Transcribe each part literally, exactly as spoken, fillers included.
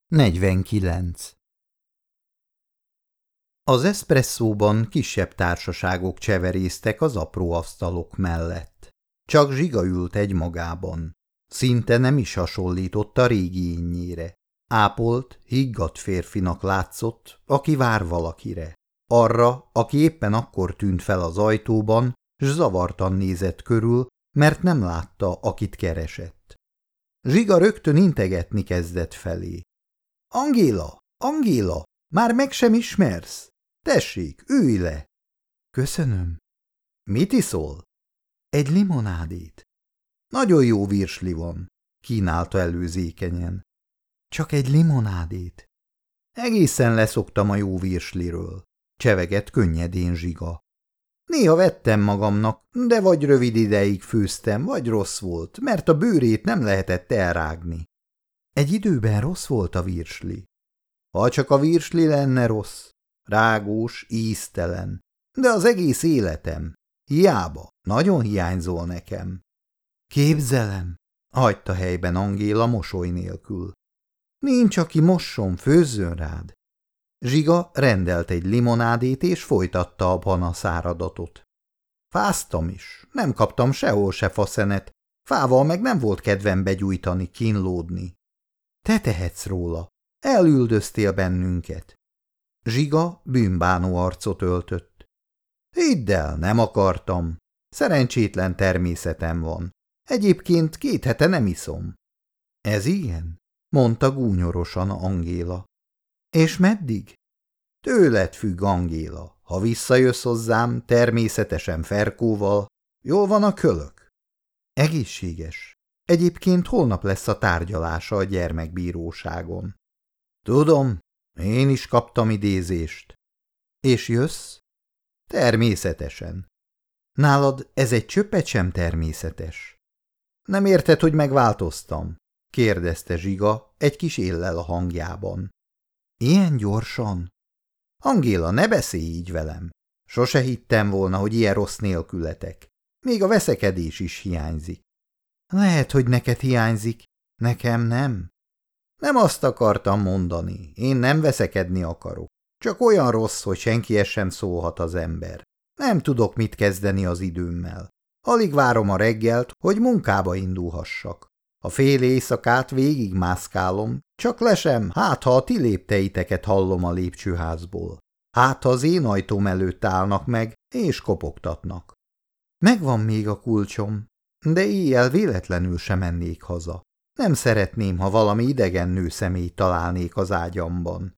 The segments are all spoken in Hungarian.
negyvenkilenc. Az eszpresszóban kisebb társaságok cseverésztek az apró asztalok mellett. Csak Zsiga ült egy magában. Szinte nem is hasonlított a régi énnyére. Ápolt, higgadt férfinak látszott, aki vár valakire. Arra, aki éppen akkor tűnt fel az ajtóban, s zavartan nézett körül, mert nem látta, akit keresett. Zsiga rögtön integetni kezdett felé. – Angéla! Angéla! Már meg sem ismersz? Tessék, ülj le! – Köszönöm. – Mit iszol? – Egy limonádét. – Nagyon jó virsli van, kínálta előzékenyen. – Csak egy limonádét. – Egészen leszoktam a jó virsliről, csevegett könnyedén Zsiga. Néha vettem magamnak, de vagy rövid ideig főztem, vagy rossz volt, mert a bőrét nem lehetett elrágni. Egy időben rossz volt a virsli. Ha csak a virsli lenne rossz, rágós, íztelen, de az egész életem, hiába, nagyon hiányzol nekem. Képzelem, hagyta helyben Angéla mosoly nélkül. Nincs, aki mosson, főzzön rád. Zsiga rendelt egy limonádét, és folytatta a panaszáradatot. Fáztam is, nem kaptam sehol se faszenet, fával meg nem volt kedvem begyújtani, kínlódni. Te tehetsz róla, elüldöztél bennünket. Zsiga bűnbánó arcot öltött. Hidd el, nem akartam. Szerencsétlen természetem van. Egyébként két hete nem iszom. Ez ilyen? Mondta gúnyorosan Angéla. És meddig? Tőled függ, Angéla. Ha visszajössz hozzám, természetesen Ferkóval, jól van a kölök? Egészséges. Egyébként holnap lesz a tárgyalása a gyermekbíróságon. Tudom, én is kaptam idézést. És jössz? Természetesen. Nálad ez egy csöppet sem természetes. Nem érted, hogy megváltoztam? Kérdezte Zsiga egy kis éllel a hangjában. Ilyen gyorsan? Angéla, ne beszélj így velem. Sose hittem volna, hogy ilyen rossz nélkületek. Még a veszekedés is hiányzik. Lehet, hogy neked hiányzik, nekem nem. Nem azt akartam mondani, én nem veszekedni akarok. Csak olyan rossz, hogy senkihez sem szólhat az ember. Nem tudok mit kezdeni az időmmel. Alig várom a reggelt, hogy munkába indulhassak. A fél éjszakát végig mászkálom, csak lesem, hát ha a ti lépteiteket hallom a lépcsőházból. Hát ha az én ajtóm előtt állnak meg, és kopogtatnak. Megvan még a kulcsom, de éjjel véletlenül sem mennék haza. Nem szeretném, ha valami idegen nőszemély találnék az ágyamban.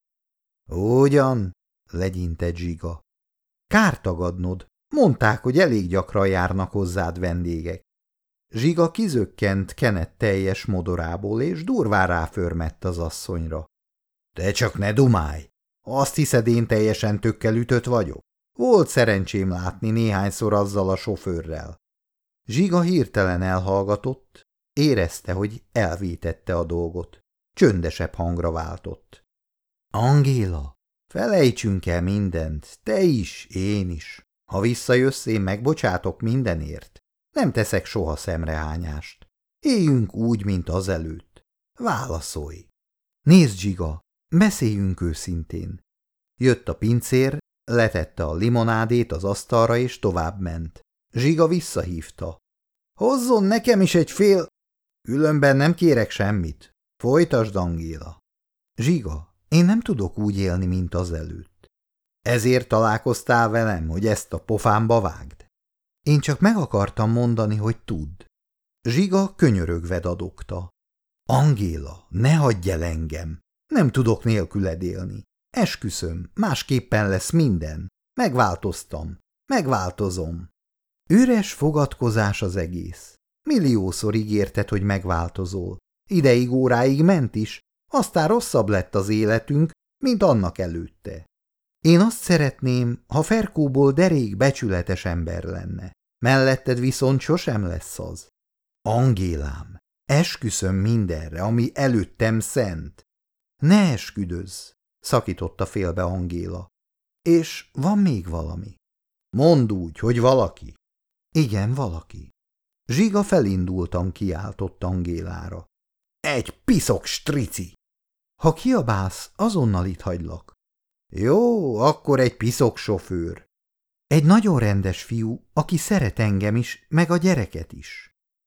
Ugyan, legyintett Zsiga. Kár tagadnod, mondták, hogy elég gyakran járnak hozzád vendégek. Zsiga kizökkent Kenneth teljes modorából, és durván ráförmett az asszonyra. Te csak ne dumálj! Azt hiszed, én teljesen tökkel ütött vagyok? Volt szerencsém látni néhányszor azzal a sofőrrel. Zsiga hirtelen elhallgatott, érezte, hogy elvétette a dolgot. Csöndesebb hangra váltott. Angéla, felejtsünk el mindent, te is, én is. Ha visszajössz, én megbocsátok mindenért. Nem teszek soha szemrehányást. Éljünk úgy, mint azelőtt. Válaszolj. Nézd, Zsiga, beszéljünk őszintén. Jött a pincér, letette a limonádét az asztalra, és továbbment. Zsiga visszahívta. Hozzon nekem is egy fél... Különben nem kérek semmit. Folytasd, Angéla. Zsiga, én nem tudok úgy élni, mint azelőtt. Ezért találkoztál velem, hogy ezt a pofámba vágd? Én csak meg akartam mondani, hogy tudd. Zsiga könyörögve dadogta. Angéla, ne hagyj el engem. Nem tudok nélküled élni. Esküszöm, másképpen lesz minden. Megváltoztam. Megváltozom. Üres fogadkozás az egész. Milliószor ígérted, hogy megváltozol. Ideig óráig ment is, aztán rosszabb lett az életünk, mint annak előtte. Én azt szeretném, ha Ferkóból derék becsületes ember lenne. Melletted viszont sosem lesz az. Angélám, esküszöm mindenre, ami előttem szent. Ne esküdözz, szakította félbe Angéla. És van még valami. Mondd úgy, hogy valaki. Igen, valaki. Zsiga felindultan kiáltott Angélára. Egy piszok strici! Ha kiabálsz, azonnal itt hagylak. Jó, akkor egy piszok sofőr. Egy nagyon rendes fiú, aki szeret engem is, meg a gyereket is.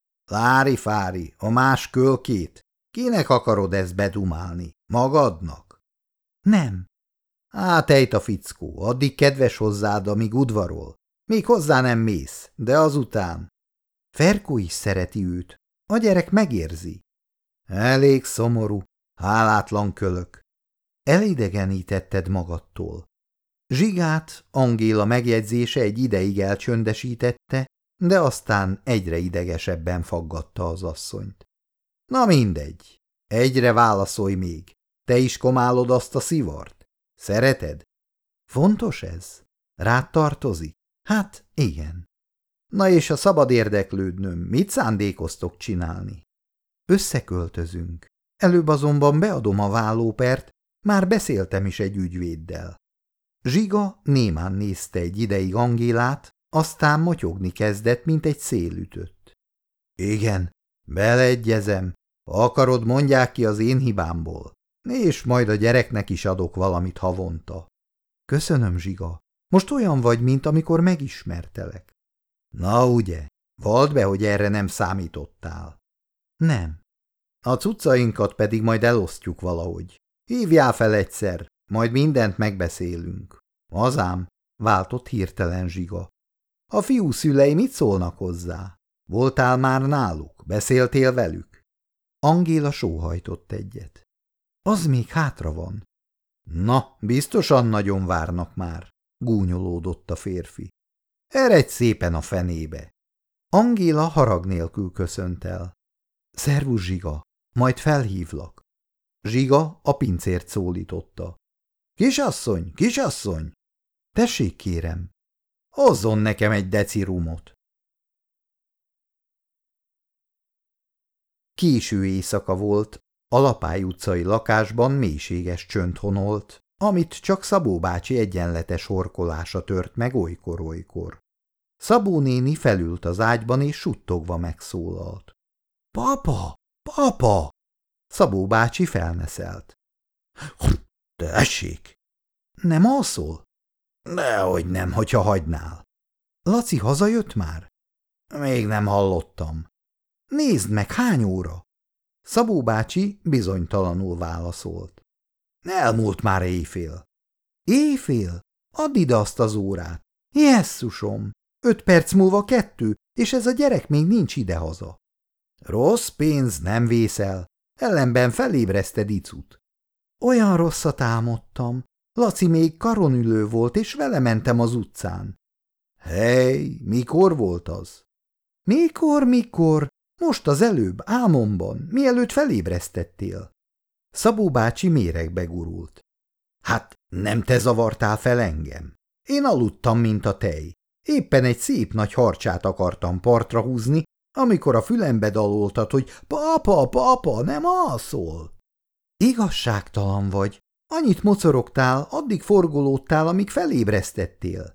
Lári-fári, a más kölkét. Kinek akarod ezt bedumálni? Magadnak? Nem. Hát ejt a fickó, addig kedves hozzád, amíg udvarol. Még hozzá nem mész, de azután. Ferkó is szereti őt. A gyerek megérzi. Elég szomorú, hálátlan kölök. Elidegenítetted magadtól. Zsigát Angéla megjegyzése egy ideig elcsöndesítette, de aztán egyre idegesebben faggatta az asszonyt. Na mindegy, egyre válaszolj még. Te is komálod azt a szivart? Szereted? Fontos ez? Rád tartozik? Hát igen. Na és a szabad érdeklődnöm, mit szándékoztok csinálni? Összeköltözünk. Előbb azonban beadom a vállópert, már beszéltem is egy ügyvéddel. Zsiga némán nézte egy ideig Angélát, aztán motyogni kezdett, mint egy szél ütött. Igen, beleegyezem, ha akarod, mondják ki az én hibámból, és majd a gyereknek is adok valamit havonta. Köszönöm, Zsiga, most olyan vagy, mint amikor megismertelek. Na ugye, vald be, hogy erre nem számítottál. Nem. A cuccainkat pedig majd elosztjuk valahogy. Hívjál fel egyszer, majd mindent megbeszélünk. Azám, váltott hirtelen Zsiga. A fiú szülei mit szólnak hozzá? Voltál már náluk? Beszéltél velük? Angéla sóhajtott egyet. Az még hátra van. Na, biztosan nagyon várnak már, gúnyolódott a férfi. Eredj szépen a fenébe. Angéla harag nélkül köszönt el. Szervusz, Zsiga, majd felhívlak. Zsiga a pincért szólította. Kisasszony, kisasszony! Tessék, kérem. Hozzon nekem egy deci rumot. Késő éjszaka volt, a Lapály utcai lakásban mélységes csönd honolt, amit csak Szabó bácsi egyenletes horkolása tört meg olykor-olykor. Szabó néni felült az ágyban és suttogva megszólalt. – Papa! Papa! Szabó bácsi felneszelt. – Tessék! – Nem alszol? – Dehogy nem, hogyha hagynál. – Laci hazajött már? – Még nem hallottam. – Nézd meg, hány óra? Szabó bácsi bizonytalanul válaszolt. – Elmúlt már éjfél. – Éjfél? Add ide azt az órát. Jesszusom! Öt perc múlva kettő, és ez a gyerek még nincs idehaza. Rossz pénz, nem vészel, ellenben felébreszted icut. Olyan rosszat álmodtam. Laci még karonülő volt, és vele mentem az utcán. Hey, mikor volt az? Mikor, mikor? Most az előbb, álmomban, mielőtt felébresztettél. Szabó bácsi méregbe gurult. Hát nem te zavartál fel engem. Én aludtam, mint a tej. Éppen egy szép nagy harcsát akartam partra húzni, amikor a fülembe daloltad, hogy papa, papa, nem alszol. Igazságtalan vagy. Annyit mocorogtál, addig forgolódtál, amíg felébresztettél.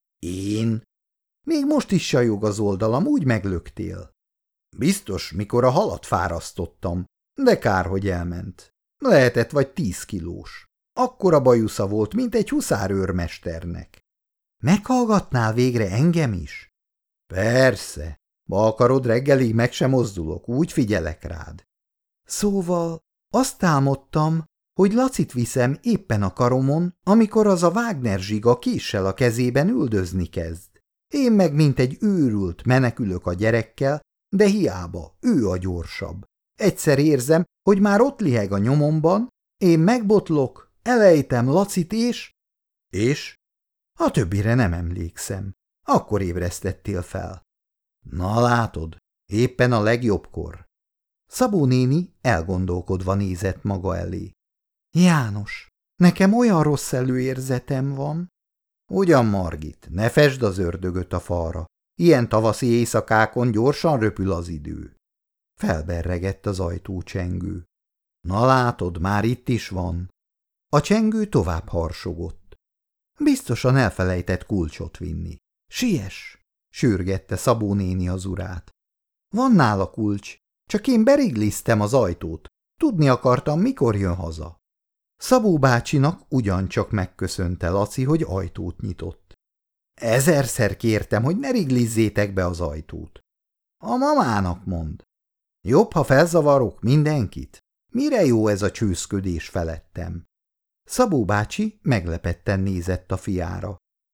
Én? Még most is sajog az oldalam, úgy meglöktél. Biztos, mikor a halat fárasztottam, de kár, hogy elment. Lehetett vagy tíz kilós. Akkora bajusza volt, mint egy huszárőrmesternek. Meghallgatnál végre engem is? Persze. Ma akarod, reggelig meg sem mozdulok, úgy figyelek rád. Szóval azt álmodtam, hogy Lacit viszem éppen a karomon, amikor az a Wagner Zsiga késsel a kezében üldözni kezd. Én meg mint egy őrült menekülök a gyerekkel, de hiába, ő a gyorsabb. Egyszer érzem, hogy már ott liheg a nyomomban, én megbotlok, elejtem Lacit és... És? A többire nem emlékszem. Akkor ébresztettél fel. Na látod, éppen a legjobbkor. Szabó néni elgondolkodva nézett maga elé. János, nekem olyan rossz előérzetem van. Ugyan, Margit, ne fesd az ördögöt a falra. Ilyen tavaszi éjszakákon gyorsan röpül az idő. Felberregett az ajtócsengő. Na látod, már itt is van. A csengő tovább harsogott. Biztosan elfelejtett kulcsot vinni. Siess! Sürgette Szabó néni az urát. Van nála kulcs, csak én berigliztem az ajtót. Tudni akartam, mikor jön haza. Szabó bácsinak ugyancsak megköszönte Laci, hogy ajtót nyitott. Ezerszer kértem, hogy ne riglizzétek be az ajtót. A mamának mond. Jobb, ha felzavarok mindenkit? Mire jó ez a csőszködés felettem? Szabó bácsi meglepetten nézett a fiára.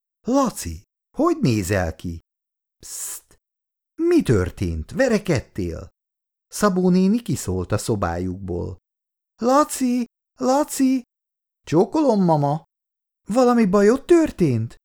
Laci, hogy nézel ki? Pszt! Mi történt? Verekedtél? Szabó néni kiszólt a szobájukból. Laci, Laci! Csókolom, mama! Valami bajod történt?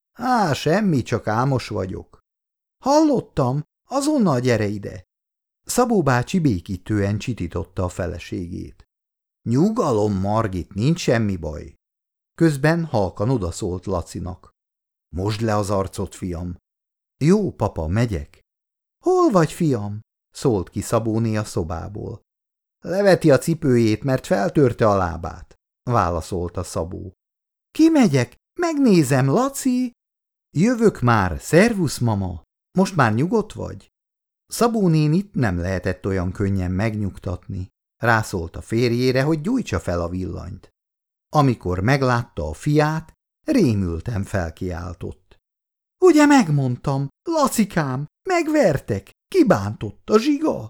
Á, semmi, csak álmos vagyok. Hallottam, azonnal gyere ide! Szabó bácsi békítően csitította a feleségét. Nyugalom, Margit, nincs semmi baj. Közben halkan odaszólt Lacinak. Mosd le az arcot, fiam. Jó, papa, megyek. Hol vagy, fiam? Szólt ki Szabóné a szobából. Leveti a cipőjét, mert feltörte a lábát, válaszolta Szabó. Kimegyek, megnézem, Laci. Jövök már, szervusz, mama. Most már nyugodt vagy? Szabó nénit nem lehetett olyan könnyen megnyugtatni. Rászólt a férjére, hogy gyújtsa fel a villanyt. Amikor meglátta a fiát, rémülten felkiáltott. Ugye megmondtam, Lacikám, megvertek, kibántott a zsiga?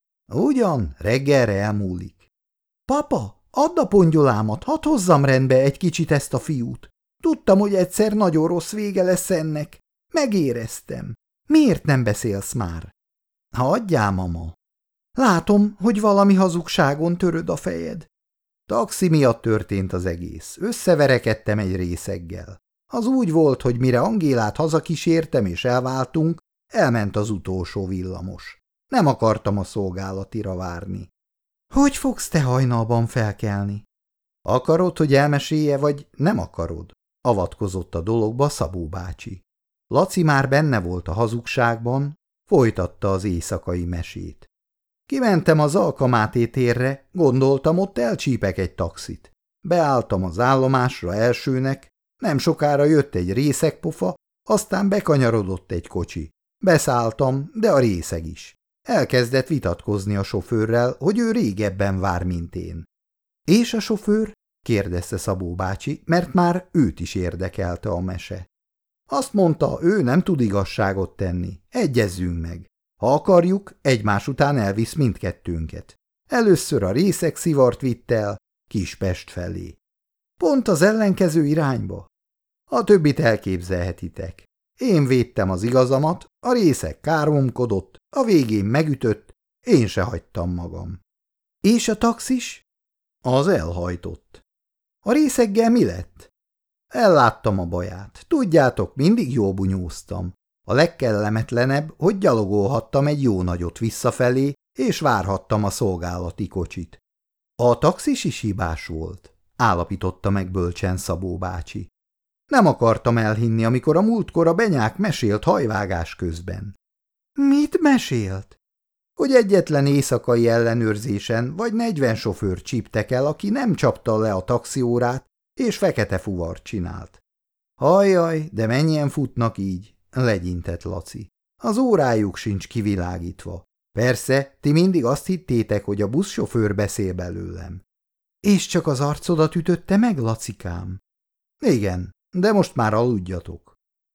Ugyan, reggelre elmúlik. Papa, add a pongyolámat, hadd hozzam rendbe egy kicsit ezt a fiút. Tudtam, hogy egyszer nagyon rossz vége lesz ennek. Megéreztem. Miért nem beszélsz már? Hagyjál, mama. Látom, hogy valami hazugságon töröd a fejed. Taxi miatt történt az egész. Összeverekedtem egy részeggel. Az úgy volt, hogy mire Angélát hazakísértem és elváltunk, elment az utolsó villamos. Nem akartam a szolgálatira várni. Hogy fogsz te hajnalban felkelni? Akarod, hogy elmesélje, vagy nem akarod? Avatkozott a dologba Szabó bácsi. Laci már benne volt a hazugságban, folytatta az éjszakai mesét. Kimentem az Alkamáté térre, gondoltam, ott elcsípek egy taxit. Beálltam az állomásra elsőnek, nem sokára jött egy részegpofa, aztán bekanyarodott egy kocsi. Beszálltam, de a részeg is. Elkezdett vitatkozni a sofőrrel, hogy ő régebben vár, mint én. És a sofőr? Kérdezte Szabó bácsi, mert már őt is érdekelte a mese. Azt mondta, ő nem tud igazságot tenni. Egyezzünk meg. Ha akarjuk, egymás után elvisz mindkettőnket. Először a részeg szivart vitt el Kispest felé. Pont az ellenkező irányba. A többit elképzelhetitek. Én védtem az igazamat, a részeg káromkodott, a végén megütött, én se hagytam magam. És a taxis? Az elhajtott. A részeggel mi lett? Elláttam a baját. Tudjátok, mindig jól bunyóztam. A legkellemetlenebb, hogy gyalogolhattam egy jó nagyot visszafelé, és várhattam a szolgálati kocsit. A taxis is hibás volt, állapította meg bölcsen Szabó bácsi. Nem akartam elhinni, amikor a múltkor a benyák mesélt hajvágás közben. Mit mesélt? Hogy egyetlen éjszakai ellenőrzésen vagy negyven sofőr csíptek el, aki nem csapta le a taxiórát, és fekete fuvart csinált. Hajjaj, de mennyien futnak így, legyintett Laci. Az órájuk sincs kivilágítva. Persze, ti mindig azt hittétek, hogy a buszsofőr beszél belőlem. És csak az arcodat ütötte meg, Lacikám? Igen, de most már aludjatok.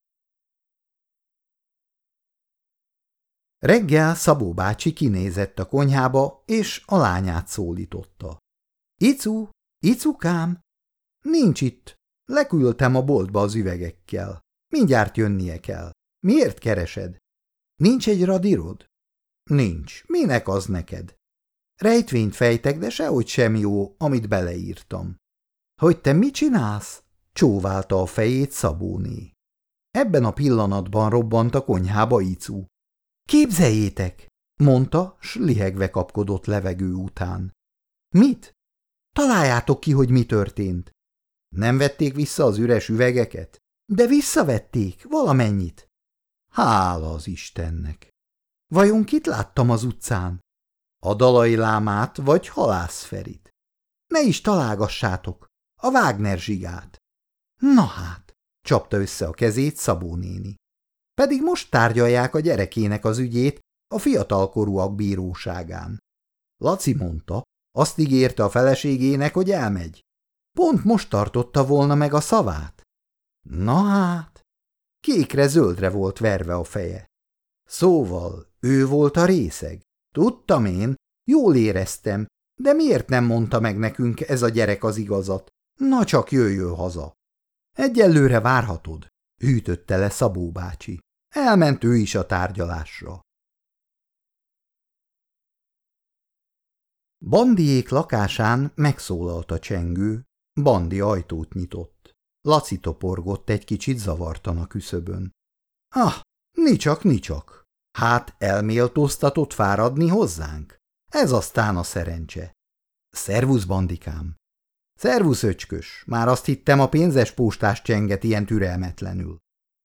Reggel Szabó bácsi kinézett a konyhába, és a lányát szólította. Icu, Icukám! Nincs itt. Leküldtem a boltba az üvegekkel. Mindjárt jönnie kell. Miért keresed? Nincs egy radírod? Nincs. Minek az neked? Rejtvényt fejtek, de sehogy sem jó, amit beleírtam. Hogy te mit csinálsz? Csóválta a fejét Szabóné. Ebben a pillanatban robbant a konyhába Icu. Képzeljétek, mondta, s lihegve kapkodott levegő után. Mit? Találjátok ki, hogy mi történt. Nem vették vissza az üres üvegeket? De visszavették, valamennyit. Hála az Istennek. Vajon kit láttam az utcán? A Dalai Lámát vagy Halász Ferit? Ne is találgassátok, a Wagner zsigát. Na hát, csapta össze a kezét Szabó néni. Pedig most tárgyalják a gyerekének az ügyét a fiatalkorúak bíróságán. Laci mondta, azt ígérte a feleségének, hogy elmegy. Pont most tartotta volna meg a szavát. Na hát, kékre-zöldre volt verve a feje. Szóval ő volt a részeg. Tudtam én, jól éreztem, de miért nem mondta meg nekünk ez a gyerek az igazat? Na csak jöjjön haza. Egyelőre várhatod, hűtötte le Szabó bácsi. Elment ő is a tárgyalásra. Bandiék lakásán megszólalt a csengő, Bandi ajtót nyitott. Laci toporgott egy kicsit zavartan a küszöbön. Ah, nicsak, nicsak. Hát elméltóztatott fáradni hozzánk? Ez aztán a szerencse. Szervusz, Bandikám. Szervusz, öcskös. Már azt hittem, a pénzes postás csenget ilyen türelmetlenül.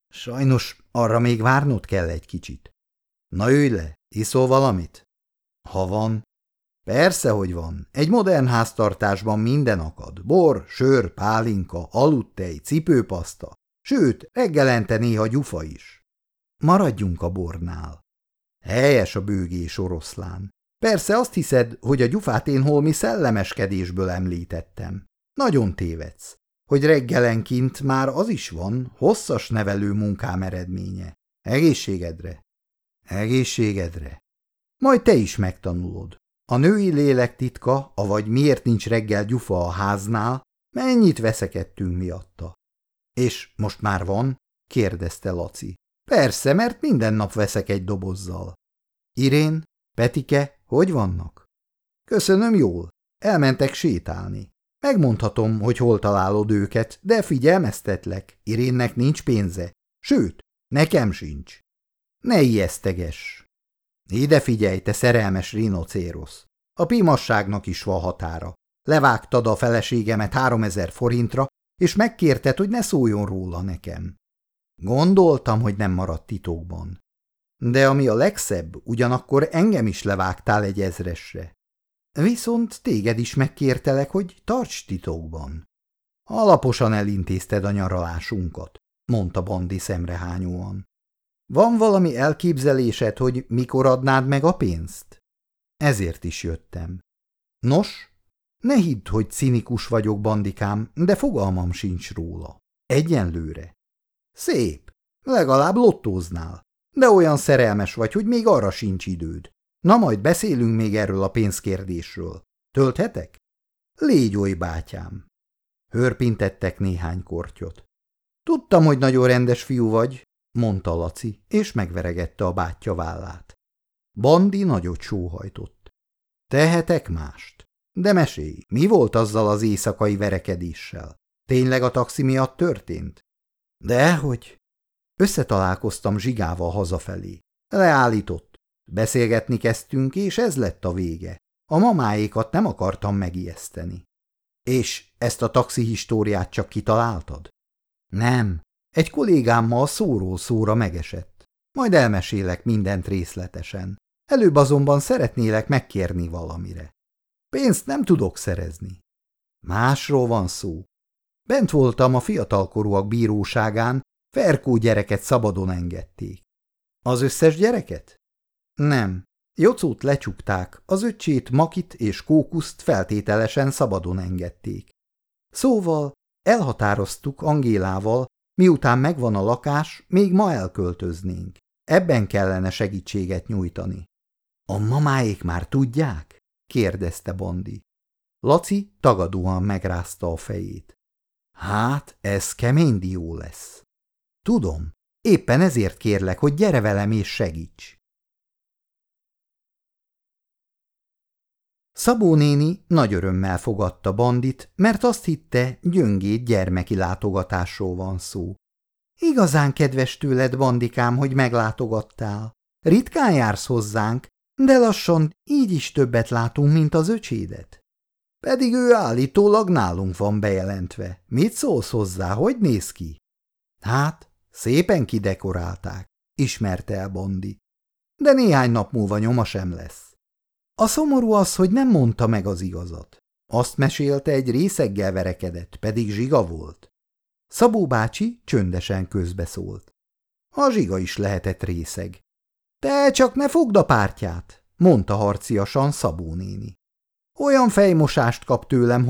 Sajnos arra még várnod kell egy kicsit. Na ülj le, iszol valamit? Ha van. Persze, hogy van. Egy modern háztartásban minden akad. Bor, sör, pálinka, aludtej, cipőpaszta. Sőt, reggelente néha gyufa is. Maradjunk a bornál. Helyes a bőgés, oroszlán. Persze azt hiszed, hogy a gyufát én holmi szellemeskedésből említettem. Nagyon tévedsz, hogy reggelenként már az is van, hosszas nevelő munkám eredménye. Egészségedre. Egészségedre. Majd te is megtanulod. A női lélek titka, avagy miért nincs reggel gyufa a háznál, mennyit veszekedtünk miatta. És most már van? Kérdezte Laci. Persze, mert minden nap veszek egy dobozzal. Irén, Petike, hogy vannak? Köszönöm, jól. Elmentek sétálni. Megmondhatom, hogy hol találod őket, de figyelmeztetlek, Irénnek nincs pénze. Sőt, nekem sincs. Ne ijeszteges. Ide figyelj, te szerelmes rinocérosz. A pimasságnak is van határa. Levágtad a feleségemet háromezer forintra, és megkérted, hogy ne szóljon róla nekem. Gondoltam, hogy nem maradt titokban. De ami a legszebb, ugyanakkor engem is levágtál egy ezresre. Viszont téged is megkértelek, hogy tarts titokban. Alaposan elintézted a nyaralásunkat, mondta Bandi szemrehányóan. Van valami elképzelésed, hogy mikor adnád meg a pénzt? Ezért is jöttem. Nos, ne hidd, hogy cinikus vagyok, Bandikám, de fogalmam sincs róla. Egyenlőre. Szép, legalább lottóznál, de olyan szerelmes vagy, hogy még arra sincs időd. Na majd beszélünk még erről a pénzkérdésről. Tölthetek? Légy oly, bátyám. Hörpintettek néhány kortyot. Tudtam, hogy nagyon rendes fiú vagy, mondta Laci, és megveregette a bátyja vállát. Bandi nagyot sóhajtott. Tehetek mást? De mesélj, mi volt azzal az éjszakai verekedéssel? Tényleg a taxi miatt történt? Dehogy. Összetalálkoztam Zsigával hazafelé. Leállított. Beszélgetni kezdtünk, és ez lett a vége. A mamáékat nem akartam megijeszteni. És ezt a taxi históriát csak kitaláltad? Nem. Egy kollégámmal szóról szóra megesett. Majd elmesélek mindent részletesen. Előbb azonban szeretnélek megkérni valamire. Pénzt nem tudok szerezni. Másról van szó. Bent voltam a fiatalkorúak bíróságán, Ferkó gyereket szabadon engedték. Az összes gyereket? Nem. Jocót lecsukták, az öccsét, Makit és Kókuszt feltételesen szabadon engedték. Szóval elhatároztuk Angélával, miután megvan a lakás, még ma elköltöznénk. Ebben kellene segítséget nyújtani. A mamáék már tudják? Kérdezte Bandi. Laci tagadóan megrázta a fejét. Hát, ez kemény dió lesz. Tudom, éppen ezért kérlek, hogy gyere velem és segíts. Szabó néni nagy örömmel fogadta Bandit, mert azt hitte, gyöngéd gyermeki látogatásról van szó. Igazán kedves tőled, Bandikám, hogy meglátogattál. Ritkán jársz hozzánk, de lassan így is többet látunk, mint az öcsédet. Pedig ő állítólag nálunk van bejelentve. Mit szólsz hozzá, hogy néz ki? Hát, szépen kidekorálták, ismerte el Bandi. De néhány nap múlva nyoma sem lesz. A szomorú az, hogy nem mondta meg az igazat. Azt mesélte, egy részeggel verekedett, pedig zsiga volt. Szabó bácsi csöndesen közbeszólt. A zsiga is lehetett részeg. Te csak ne fogd a pártját, mondta harciasan Szabó néni. Olyan fejmosást kap tőlem, hogy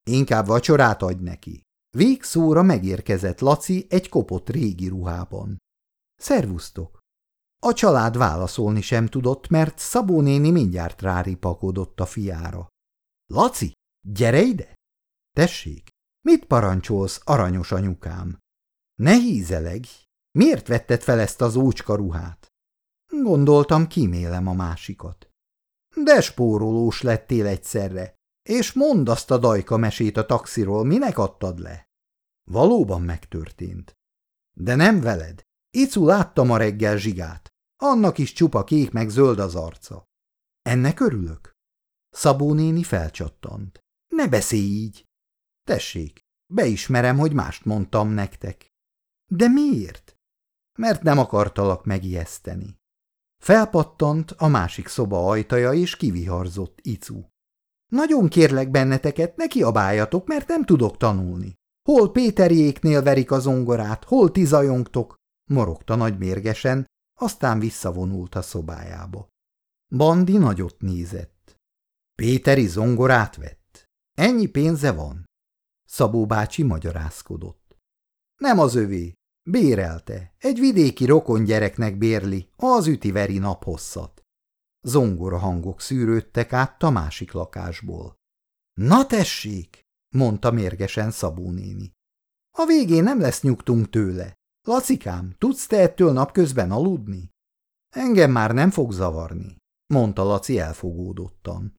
Inkább vacsorát adj neki. Végszóra megérkezett Laci egy kopott régi ruhában. Szervusztok! A család válaszolni sem tudott, mert Szabó néni mindjárt ráripakodott a fiára. Laci, gyere ide! Tessék, mit parancsolsz, aranyos anyukám? Ne hízelegj! Miért vetted fel ezt az ócska ruhát? Gondoltam, kímélem a másikat. De spórolós lettél egyszerre, és mondd azt a dajka mesét a taxiról, minek adtad le? Valóban megtörtént. De nem veled. Icu látta ma reggel Zsigát. Annak is csupa kék meg zöld az arca. Ennek örülök? Szabó néni felcsattant. Ne beszélj így. Tessék, beismerem, hogy mást mondtam nektek. De miért? Mert nem akartalak megijeszteni. Felpattant a másik szoba ajtaja, és kiviharzott Icu. Nagyon kérlek benneteket, ne kiabáljatok, mert nem tudok tanulni. Hol Péterjéknél verik a zongorát, hol ti zajongtok, morogta nagy mérgesen, aztán visszavonult a szobájába. Bandi nagyot nézett. Péteri zongorát vett. Ennyi pénze van? Szabó bácsi magyarázkodott. Nem az övé, bérelte. Egy vidéki rokon gyereknek bérli, az üti-veri naphosszat. Zongora hangok szűrődtek át a másik lakásból. Na tessék, mondta mérgesen Szabó néni. A végén nem lesz nyugtunk tőle. Lacikám, tudsz te ettől napközben aludni? Engem már nem fog zavarni, mondta Laci elfogódottan.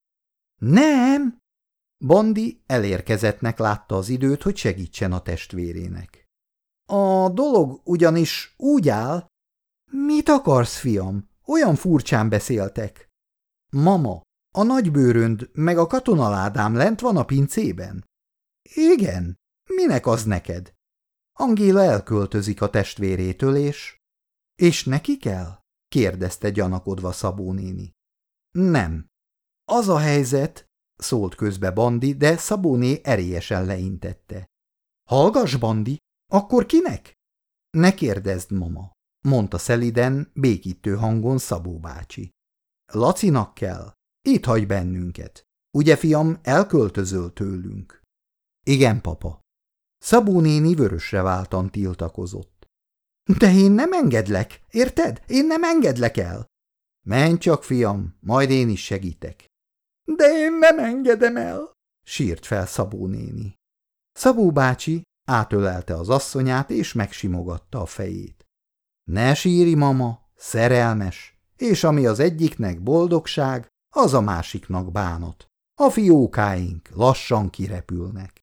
Nem! Bandi elérkezettnek látta az időt, hogy segítsen a testvérének. A dolog ugyanis úgy áll. Mit akarsz, fiam? Olyan furcsán beszéltek. Mama, a nagybőrönd meg a katonaládám lent van a pincében? Igen, minek az neked? Angéla elköltözik a testvérétől, és... És neki kell? Kérdezte gyanakodva Szabó néni. Nem. Az a helyzet, szólt közbe Bandi, de Szabóné erélyesen leintette. Hallgass, Bandi, akkor kinek? Ne kérdezd, mama, mondta szeliden, békítő hangon Szabó bácsi. Lacinak kell. Itt hagy bennünket. Ugye, fiam, elköltözöl tőlünk? Igen, papa. Szabó néni vörösre váltan tiltakozott. De én nem engedlek, érted? Én nem engedlek el. Menj csak, fiam, majd én is segítek. De én nem engedem el, sírt fel Szabó néni. Szabó bácsi átölelte az asszonyát, és megsimogatta a fejét. Ne sírj, mama, szerelmes, és ami az egyiknek boldogság, az a másiknak bánat. A fiókáink lassan kirepülnek.